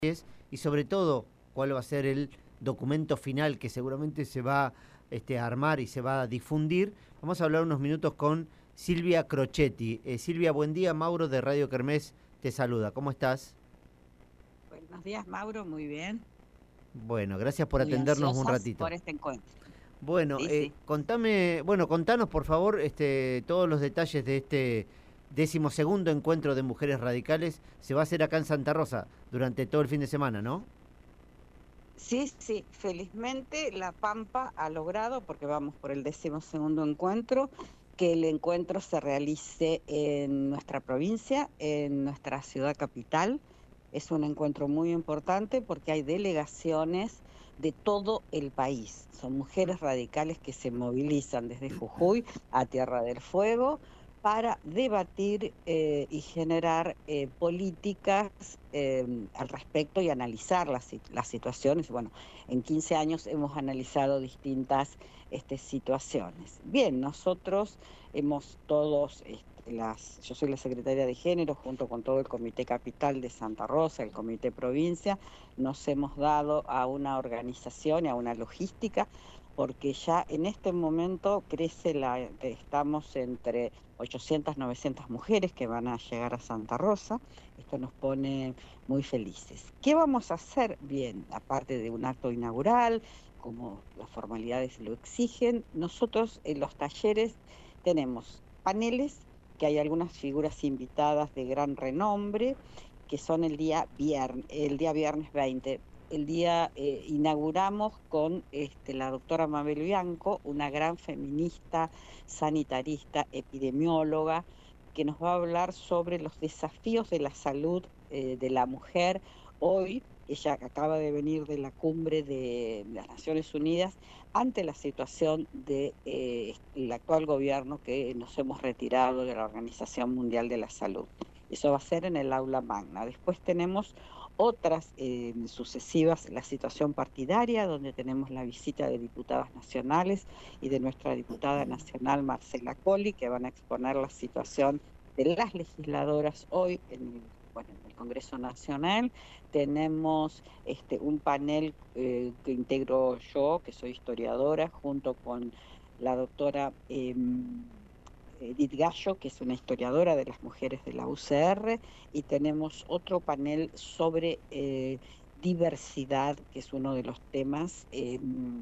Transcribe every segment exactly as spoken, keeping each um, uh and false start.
es, y sobre todo cuál va a ser el documento final que seguramente se va este, a armar y se va a difundir. Vamos a hablar unos minutos con Silvia Crocetti. Eh, Silvia, buen día. Mauro de Radio Kermés te saluda. ¿Cómo estás? Buenos días, Mauro, muy bien. Bueno, gracias por Muy atendernos un ansiosas ratito. por este encuentro. Bueno, Sí, eh, sí. contame, bueno, contanos por favor este, todos los detalles de este decimosegundo encuentro de mujeres radicales. Se va a hacer acá en Santa Rosa durante todo el fin de semana, ¿no? Sí, sí, felizmente La Pampa ha logrado, porque vamos por el décimo segundo encuentro, que el encuentro se realice en nuestra provincia, en nuestra ciudad capital. Es un encuentro muy importante porque hay delegaciones de todo el país. Son mujeres radicales que se movilizan desde Jujuy a Tierra del Fuego para debatir eh, y generar eh, políticas eh, al respecto y analizar las, las situaciones. Bueno, en quince años hemos analizado distintas este, situaciones. Bien, nosotros hemos todos, este, las, yo soy la secretaria de Género junto con todo el Comité Capital de Santa Rosa, el Comité Provincia, nos hemos dado a una organización y a una logística porque ya en este momento crece la, estamos entre ochocientas, novecientas mujeres que van a llegar a Santa Rosa. Esto nos pone muy felices. ¿Qué vamos a hacer? Bien, aparte de un acto inaugural, como las formalidades lo exigen, nosotros en los talleres tenemos paneles, que hay algunas figuras invitadas de gran renombre, que son el día viernes, el día viernes veinte. El día eh, inauguramos con este, la doctora Mabel Bianco, una gran feminista, sanitarista, epidemióloga, que nos va a hablar sobre los desafíos de la salud eh, de la mujer. Hoy, ella acaba de venir de la cumbre de las Naciones Unidas ante la situación del de, eh, actual gobierno que nos hemos retirado de la Organización Mundial de la Salud. Eso va a ser en el aula magna. Después tenemos otras eh, sucesivas, la situación partidaria, donde tenemos la visita de diputadas nacionales y de nuestra diputada nacional Marcela Colli, que van a exponer la situación de las legisladoras hoy en el, bueno, en el Congreso Nacional. Tenemos este, un panel eh, que integro yo, que soy historiadora, junto con la doctora eh, Edith Gallo, que es una historiadora de las mujeres de la U C R, y tenemos otro panel sobre eh, diversidad, que es uno de los temas eh,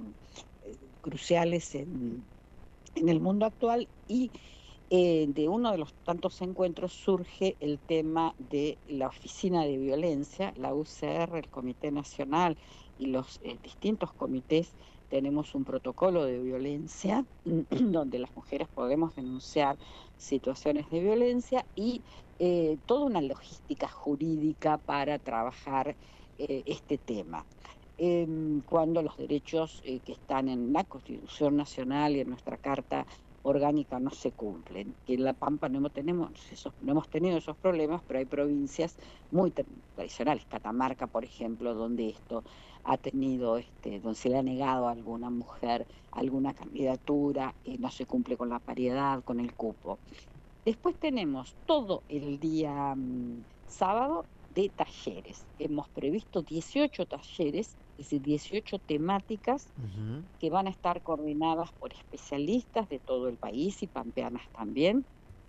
cruciales en, en el mundo actual, y eh, de uno de los tantos encuentros surge el tema de la Oficina de Violencia, la U C R, el Comité Nacional y los eh, distintos comités. Tenemos un protocolo de violencia donde las mujeres podemos denunciar situaciones de violencia y eh, toda una logística jurídica para trabajar eh, este tema. Eh, cuando los derechos eh, que están en la Constitución Nacional y en nuestra Carta Orgánica no se cumplen. Que en La Pampa no tenemos esos, no hemos tenido esos problemas, pero hay provincias muy tradicionales, Catamarca, por ejemplo, donde esto ha tenido, este, donde se le ha negado a alguna mujer alguna candidatura y no se cumple con la paridad, con el cupo. Después tenemos todo el día um, sábado de talleres. Hemos previsto dieciocho talleres, es decir, dieciocho temáticas Uh-huh. que van a estar coordinadas por especialistas de todo el país y pampeanas también,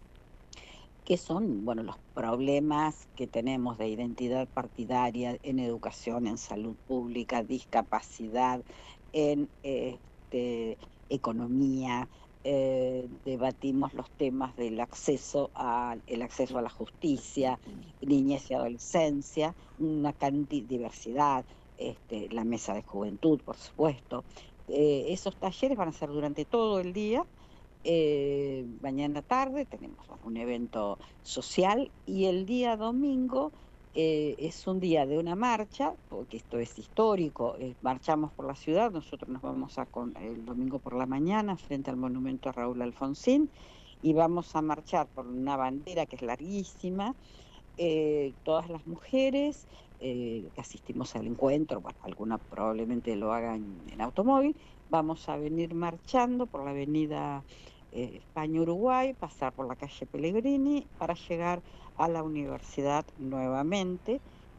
que son, bueno, los problemas que tenemos de identidad partidaria en educación, en salud pública, discapacidad, en este, economía. Eh, debatimos los temas del acceso a, el acceso a la justicia, niñez y adolescencia, una cantidad de diversidad, este, la mesa de juventud, por supuesto. Eh, esos talleres van a ser durante todo el día. Eh, mañana tarde tenemos un evento social y el día domingo eh, es un día de una marcha, porque esto es histórico, eh, marchamos por la ciudad, nosotros nos vamos a con, el domingo por la mañana frente al monumento a Raúl Alfonsín y vamos a marchar por una bandera que es larguísima, eh, todas las mujeres eh, que asistimos al encuentro, bueno, algunas probablemente lo hagan en automóvil, vamos a venir marchando por la avenida eh, España-Uruguay, pasar por la calle Pellegrini para llegar a la universidad nuevamente.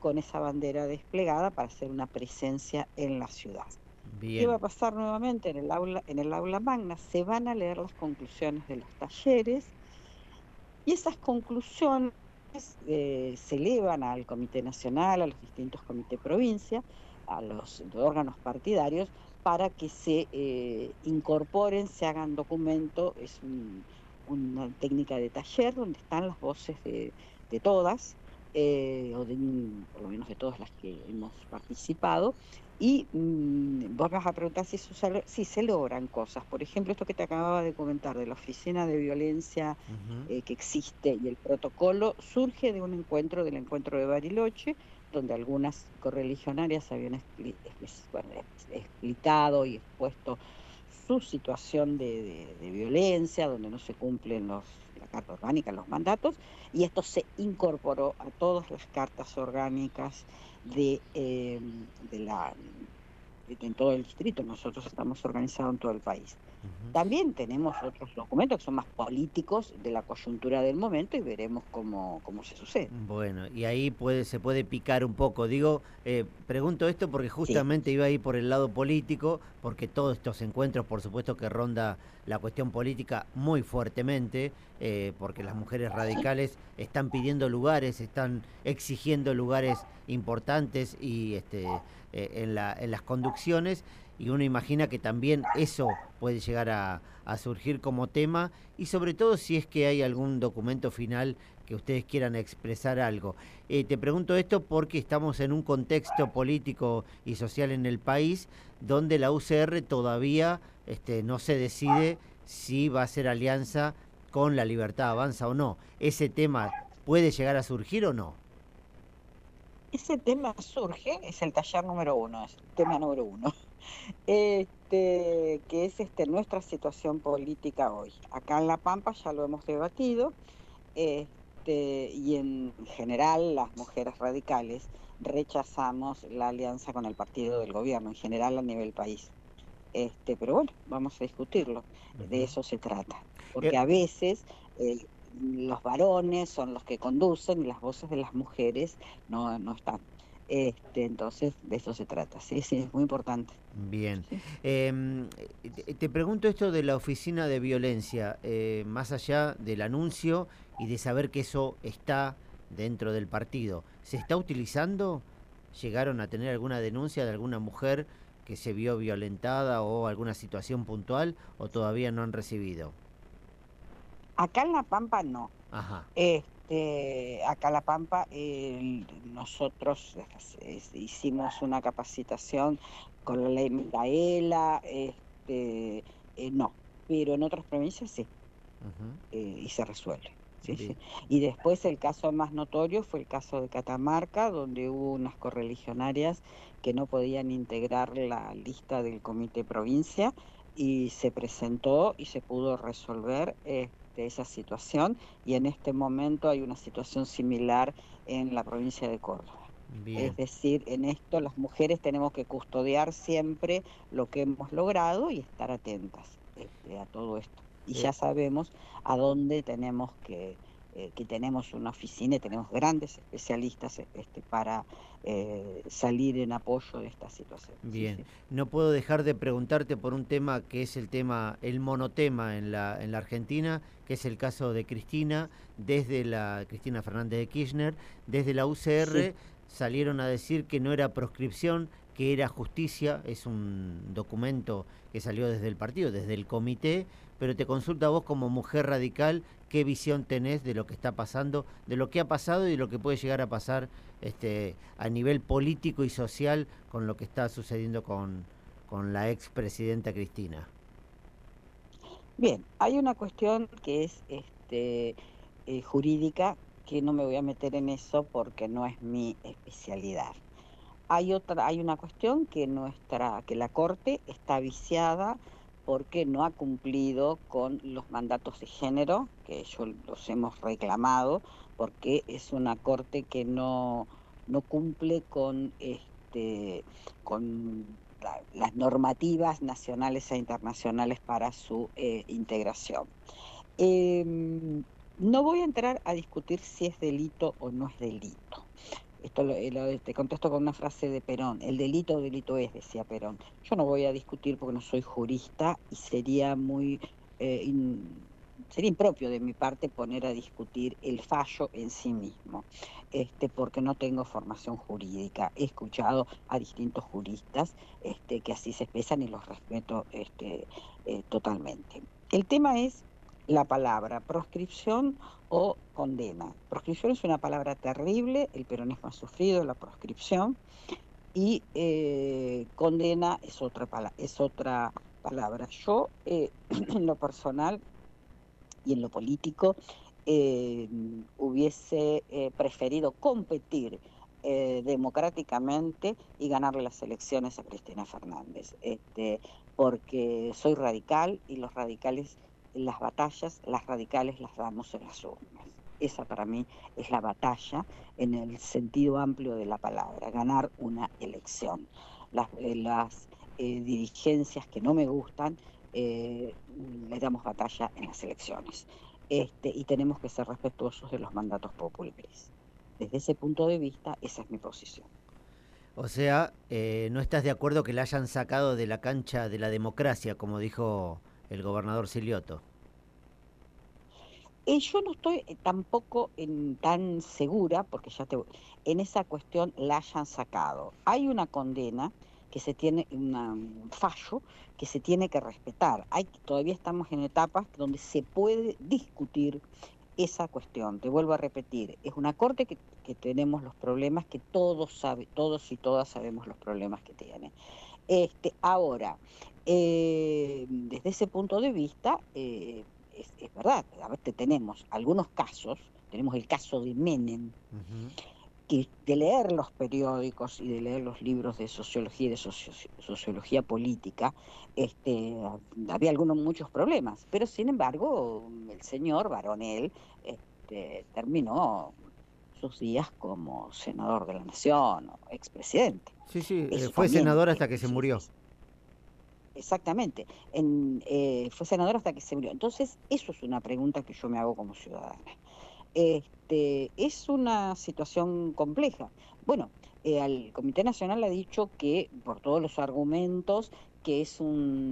con esa bandera desplegada para hacer una presencia en la ciudad. ¿Qué va a Bien. pasar nuevamente en el aula, en el aula magna? Se van a leer las conclusiones de los talleres y esas conclusiones eh, se elevan al Comité Nacional, a los distintos comités provincia, a los órganos partidarios, para que se eh, incorporen, se hagan documento. Es un, una técnica de taller donde están las voces de, de todas, eh, o de, por lo menos de todas las que hemos participado. Y mmm, vos me vas a preguntar si, eso se, si se logran cosas. Por ejemplo, esto que te acababa de comentar de la Oficina de Violencia Ujú. eh, que existe, y el protocolo surge de un encuentro, del encuentro de Bariloche, donde algunas correligionarias habían expli bueno, explicado y expuesto su situación de, de, de violencia, donde no se cumplen los, la carta orgánica, los mandatos, y esto se incorporó a todas las cartas orgánicas de, eh, de la, de, en todo el distrito. Nosotros estamos organizados en todo el país. Ujú. También tenemos otros documentos que son más políticos de la coyuntura del momento y veremos cómo, cómo se sucede. Bueno, y ahí puede, se puede picar un poco. Digo, eh, pregunto esto porque Sí, justamente iba a ir por el lado político, porque todos estos encuentros, por supuesto que ronda la cuestión política muy fuertemente, eh, porque las mujeres sí. radicales están pidiendo lugares, están exigiendo lugares importantes y este, eh, en la, en las conducciones, y uno imagina que también eso puede llegar a, a surgir como tema, y sobre todo si es que hay algún documento final que ustedes quieran expresar algo. Eh, te pregunto esto porque estamos en un contexto político y social en el país donde la U C R todavía este, no se decide si va a hacer alianza con La Libertad Avanza o no. ¿Ese tema puede llegar a surgir o no? Ese tema surge, es el taller número uno, es el tema número uno, este, que es este, nuestra situación política hoy. Acá en La Pampa ya lo hemos debatido. Este, y en general las mujeres radicales rechazamos la alianza con el partido del gobierno, en general a nivel país. Este, pero bueno, vamos a discutirlo, de Ujú. eso se trata, Eh, porque a veces eh, los varones son los que conducen y las voces de las mujeres no, no están. Este, entonces, de eso se trata, sí, sí, es muy importante. Bien. Sí. Em, te, te pregunto esto de la oficina de violencia, eh, más allá del anuncio y de saber que eso está dentro del partido. ¿Se está utilizando? ¿Llegaron a tener alguna denuncia de alguna mujer que se vio violentada o alguna situación puntual o todavía no han recibido? Acá en La Pampa no. Ajá. Este, acá en La Pampa, eh, nosotros eh, hicimos una capacitación con la ley Micaela, este, eh, no, pero en otras provincias sí, Ujú. eh, y se resuelve. Sí, Bien. sí. Y después el caso más notorio fue el caso de Catamarca, donde hubo unas correligionarias que no podían integrar la lista del comité provincia y se presentó y se pudo resolver este, esa situación, y en este momento hay una situación similar en la provincia de Córdoba. Es Bien. decir, en esto las mujeres tenemos que custodiar siempre lo que hemos logrado y estar atentas este, a todo esto. Y Eh, ya sabemos a dónde tenemos que, eh, que tenemos una oficina y tenemos grandes especialistas este, para eh, salir en apoyo de esta situación. Sí, Bien, sí. no puedo dejar de preguntarte por un tema que es el tema, el monotema en la, en la Argentina, que es el caso de Cristina, desde la Cristina Fernández de Kirchner, desde la Sí. U C R salieron a decir que no era proscripción, que era justicia, es un documento que salió desde el partido, desde el comité, pero te consulto a vos como mujer radical, qué visión tenés de lo que está pasando, de lo que ha pasado y de lo que puede llegar a pasar este, a nivel político y social con lo que está sucediendo con, con la expresidenta Cristina. Bien, hay una cuestión que es este, eh, jurídica, que no me voy a meter en eso porque no es mi especialidad. Hay otra, hay una cuestión que nuestra, que la Corte está viciada porque no ha cumplido con los mandatos de género, que yo los hemos reclamado, porque es una Corte que no, no cumple con este, con la- las normativas nacionales e internacionales para su eh, integración. Em, no voy a entrar a discutir si es delito o no es delito. esto lo, lo- te contesto con una frase de Perón, el delito, delito es, decía Perón. Yo no voy a discutir porque no soy jurista y sería muy, eh, in- sería impropio de mi parte poner a discutir el fallo en sí mismo, este, porque no tengo formación jurídica. He escuchado a distintos juristas este, que así se expresan y los respeto este, eh, totalmente. El tema es la palabra proscripción o condena. Proscripción es una palabra terrible, el peronismo ha sufrido la proscripción, y eh, condena es otra, pala es otra palabra. Yo, eh, en lo personal y en lo político, eh, hubiese eh, preferido competir eh, democráticamente y ganarle las elecciones a Cristina Fernández, este, porque soy radical y los radicales, las batallas, las radicales las damos en las urnas. Esa para mí es la batalla en el sentido amplio de la palabra, ganar una elección. Las, eh, las eh, dirigencias que no me gustan, eh, les damos batalla en las elecciones. Este, y tenemos que ser respetuosos de los mandatos populares. Desde ese punto de vista, esa es mi posición. O sea, eh, no estás de acuerdo que la hayan sacado de la cancha de la democracia, como dijo el gobernador Silioto. Eh, yo no estoy eh, tampoco en, tan segura, porque ya te en esa cuestión la hayan sacado. Hay una condena que se tiene, una- un fallo que se tiene que respetar. Hay, todavía estamos en etapas donde se puede discutir esa cuestión. Te vuelvo a repetir, es una corte que, que tenemos los problemas que todos sabe, todos y todas sabemos los problemas que tiene. Este, ahora, eh, desde ese punto de vista, eh, es, es verdad, a ver, te- tenemos algunos casos, tenemos el caso de Menem, Ujú. que de leer los periódicos y de leer los libros de sociología y de socio- sociología política, este, había algunos muchos problemas, pero sin embargo, el señor Baronel este, terminó sus días como senador de la nación o expresidente. Sí, sí, eh, Eso fue también senador es hasta que se murió. difícil. Exactamente. En, eh, fue senador hasta que se murió. Entonces, eso es una pregunta que yo me hago como ciudadana. Este, es una situación compleja. Bueno, eh, al Comité Nacional ha dicho que, por todos los argumentos, que es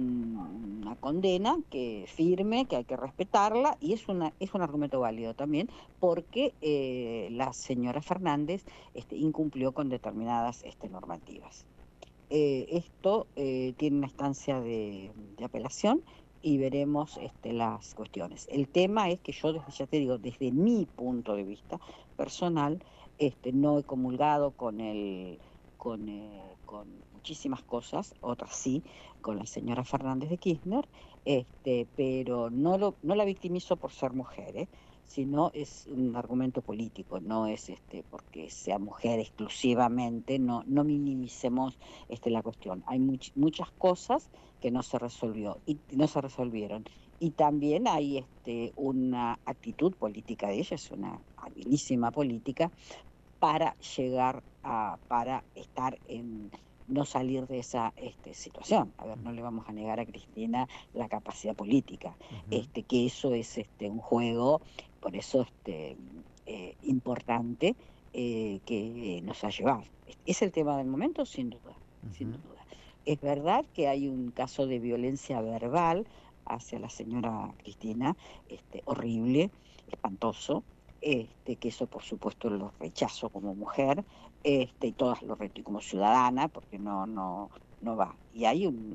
un- una condena que firme, que hay que respetarla, y es, una, es un argumento válido también, porque eh, la señora Fernández este, incumplió con determinadas este, normativas. Eh, esto eh, tiene una instancia de, de apelación y veremos este, las cuestiones. El tema es que yo, desde, ya te digo, desde mi punto de vista personal, este, no he comulgado con el, con, eh, con muchísimas cosas, otras sí, con la señora Fernández de Kirchner, este, pero no, lo, no la victimizo por ser mujer, ¿eh? Sino es un argumento político, no es este, porque sea mujer exclusivamente, no, no minimicemos este, la cuestión. Hay much, muchas cosas que no se resolvió y no se resolvieron. Y también hay este, una actitud política de ella, es una habilísima política para llegar a, para estar en, no salir de esa este, situación. A ver, no le vamos a negar a Cristina la capacidad política, Ujú. este, que eso es este, un juego, por eso este, eh, importante eh, que nos ha llevado. Es el tema del momento, sin duda, sin Ujú. duda. Es verdad que hay un caso de violencia verbal hacia la señora Cristina, este, horrible, espantoso, este, que eso por supuesto lo rechazo como mujer, este, y todas lo rechazo como ciudadana, porque no, no, no va. Y hay un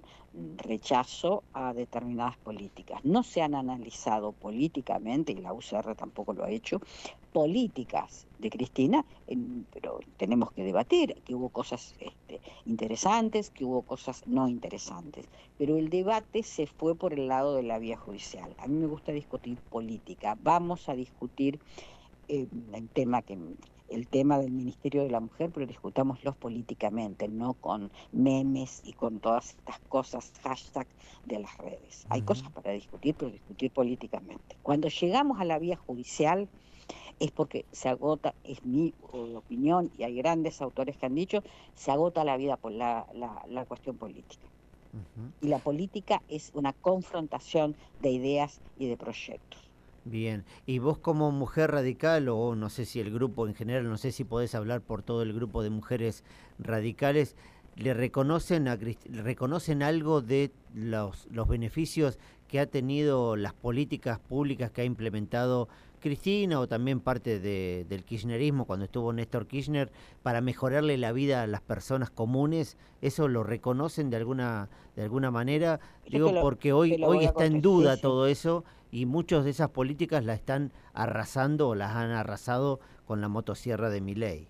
rechazo a determinadas políticas. No se han analizado políticamente, y la U C R tampoco lo ha hecho, políticas de Cristina, en, pero tenemos que debatir, que hubo cosas este, interesantes, que hubo cosas no interesantes, pero el debate se fue por el lado de la vía judicial. A mí me gusta discutir política, vamos a discutir eh, el tema que el tema del Ministerio de la Mujer, pero discutámoslos políticamente, no con memes y con todas estas cosas, hashtag de las redes. Hay Ujú. cosas para discutir, pero discutir políticamente. Cuando llegamos a la vía judicial es porque se agota, es mi opinión, y hay grandes autores que han dicho, se agota la vida por la, la, la cuestión política. Ujú. Y la política es una confrontación de ideas y de proyectos. Bien, y vos como mujer radical, o no sé si el grupo en general, no sé si podés hablar por todo el grupo de mujeres radicales, ¿le reconocen, a, Crist- reconocen algo de los, los beneficios que ha tenido las políticas públicas que ha implementado Cristina o también parte de- del kirchnerismo cuando estuvo Néstor Kirchner para mejorarle la vida a las personas comunes? ¿Eso lo reconocen de alguna, de alguna manera? Yo Digo, te lo, porque hoy, te lo hoy voy a está en contestar. Sí, duda sí. todo eso y muchas de esas políticas las están arrasando o las han arrasado con la motosierra de Milei.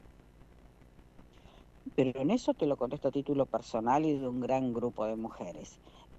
Pero en eso te lo contesto a título personal y de un gran grupo de mujeres.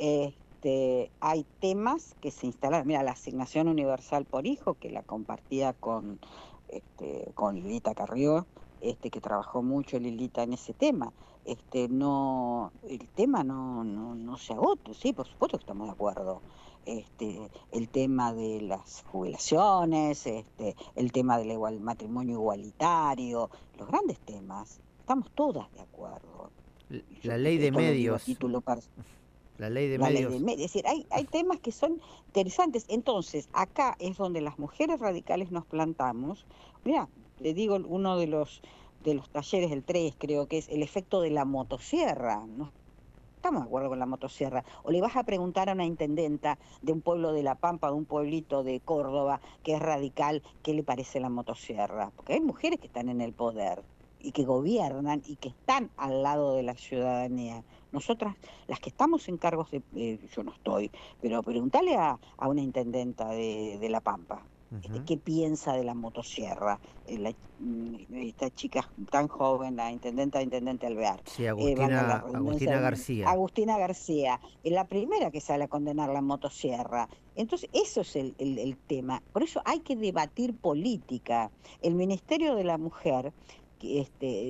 Este, hay temas que se instalaron. Mira, la asignación universal por hijo, que la compartía con, este, con Lilita Carrió, este, que trabajó mucho Lilita en ese tema. Este, no, el tema no, no, no se agota, sí, por supuesto que estamos de acuerdo. Este, el tema de las jubilaciones, este, el tema del igual, matrimonio igualitario, los grandes temas. Estamos todas de acuerdo. L- Y yo La ley de esto lo digo a medios, título personal. la ley de La ley de medios, medios. Es decir, hay, hay temas que son interesantes. Entonces, acá es donde las mujeres radicales nos plantamos. Mira, te digo uno de los, de los talleres, el tres creo que es el efecto de la motosierra. No estamos de acuerdo con la motosierra. O le vas a preguntar a una intendenta de un pueblo de La Pampa, de un pueblito de Córdoba, que es radical, qué le parece la motosierra. Porque hay mujeres que están en el poder y que gobiernan y que están al lado de la ciudadanía. Nosotras, las que estamos en cargos de, eh, yo no estoy, pero preguntale a, a una intendenta de, de La Pampa. Este, ujú. ¿qué piensa de la motosierra? Eh, la- mm, esta chica tan joven, la intendenta de Intendente Alvear, Sí, eh, valga la Agustina, redundancia Agustina del nombre, García. Agustina García, es la primera que sale a condenar la motosierra. Entonces, eso es el, el, el tema. Por eso hay que debatir política. El Ministerio de la Mujer, que este,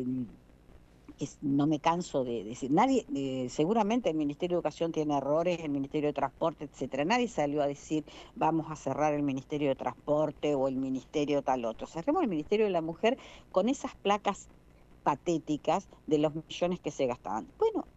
que no me canso de decir, nadie, eh, seguramente el Ministerio de Educación tiene errores, el Ministerio de Transporte, etcétera. Nadie salió a decir vamos a cerrar el Ministerio de Transporte o el Ministerio tal otro. Cerremos el Ministerio de la Mujer con esas placas patéticas de los millones que se gastaban. Bueno,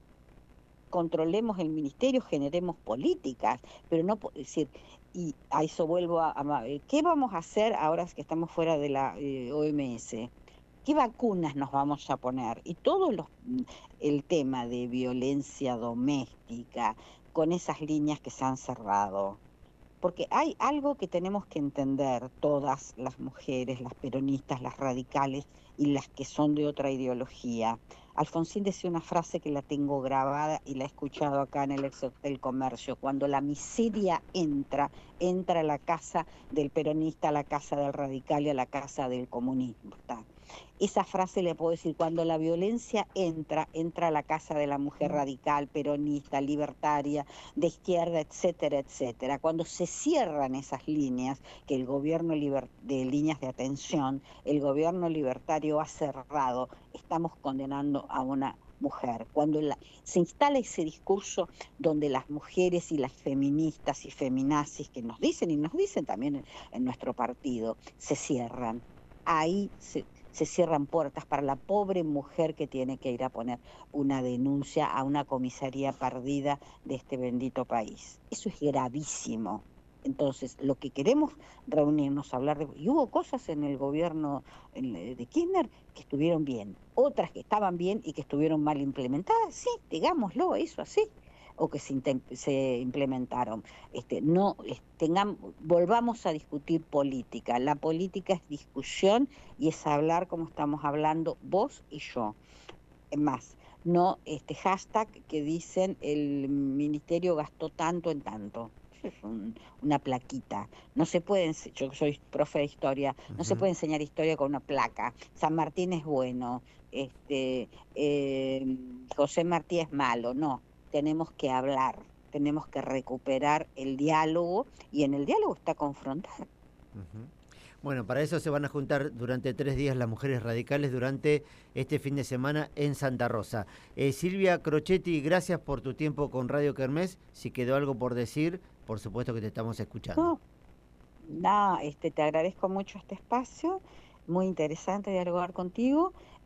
controlemos el ministerio, generemos políticas, pero no po- decir, y a eso vuelvo a, a- eh, ¿qué vamos a hacer ahora que estamos fuera de la eh, O M S? ¿Qué vacunas nos vamos a poner? Y todo los, mm, el tema de violencia doméstica, con esas líneas que se han cerrado. Porque hay algo que tenemos que entender todas las mujeres, las peronistas, las radicales y las que son de otra ideología. Alfonsín decía una frase que la tengo grabada y la he escuchado acá en el ex Hotel Comercio: cuando la miseria entra, entra a la casa del peronista, a la casa del radical y a la casa del comunista. Esa frase le puedo decir: cuando la violencia entra, entra a la casa de la mujer radical, peronista, libertaria, de izquierda, etcétera, etcétera. Cuando se cierran esas líneas, que el gobierno liber- de líneas de atención, el gobierno libertario ha cerrado, estamos condenando a una mujer. Cuando la, se instala ese discurso donde las mujeres y las feministas y feminazis que nos dicen y nos dicen también en, en nuestro partido, se cierran. Ahí se, se cierran puertas para la pobre mujer que tiene que ir a poner una denuncia a una comisaría perdida de este bendito país. Eso es gravísimo. Entonces, lo que queremos reunirnos, hablar de... Y hubo cosas en el gobierno de Kirchner que estuvieron bien, otras que estaban bien y que estuvieron mal implementadas, sí, digámoslo, eso así, o que se, se implementaron. Este, no tengamos, volvamos a discutir política. La política es discusión y es hablar como estamos hablando vos y yo. Es más, no este hashtag que dicen el ministerio gastó tanto en tanto. Es un, una plaquita. No se puede, yo soy profe de historia, no se Ujú. puede enseñar historia con una placa. San Martín es bueno, este, eh, José Martí es malo. No, tenemos que hablar, tenemos que recuperar el diálogo y en el diálogo está confrontar. Ujú. Bueno, para eso se van a juntar durante tres días las mujeres radicales durante este fin de semana en Santa Rosa. Eh, Silvia Crocetti, gracias por tu tiempo con Radio Kermés. Si quedó algo por decir, por supuesto que te estamos escuchando. No, no, este, te agradezco mucho este espacio, muy interesante dialogar contigo.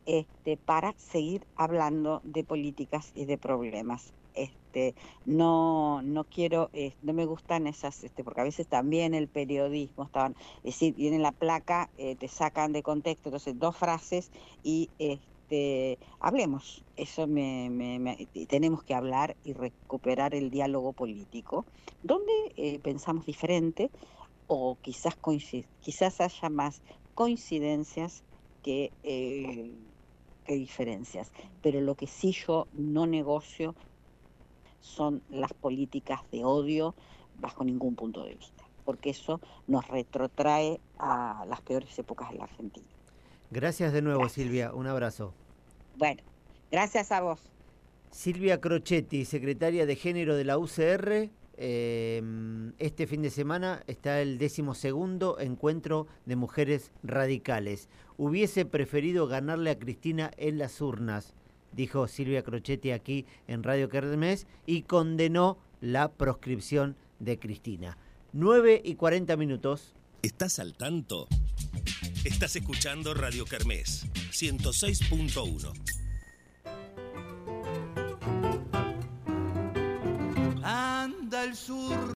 este, para seguir hablando de políticas y de problemas. Este, no, no quiero, eh, no me gustan esas, este, porque a veces también el periodismo estaban, es decir, viene la placa, eh, te sacan de contexto, entonces dos frases y este, hablemos. Eso me, me, me, tenemos que hablar y recuperar el diálogo político, donde eh, pensamos diferente o quizás coincid, quizás haya más coincidencias que, eh, que diferencias. Pero lo que sí yo no negocio son las políticas de odio bajo ningún punto de vista, porque eso nos retrotrae a las peores épocas de la Argentina. Gracias de nuevo, Gracias. Silvia. Un abrazo. Bueno, gracias a vos. Silvia Crocetti, secretaria de Género de la U C R. Eh, este fin de semana está el decimosegundo encuentro de mujeres radicales. Hubiese preferido ganarle a Cristina en las urnas, dijo Silvia Crocetti aquí en Radio Kermés, y condenó la proscripción de Cristina. nueve y cuarenta minutos. ¿Estás al tanto? Estás escuchando Radio Kermés, ciento seis punto uno. Anda el sur.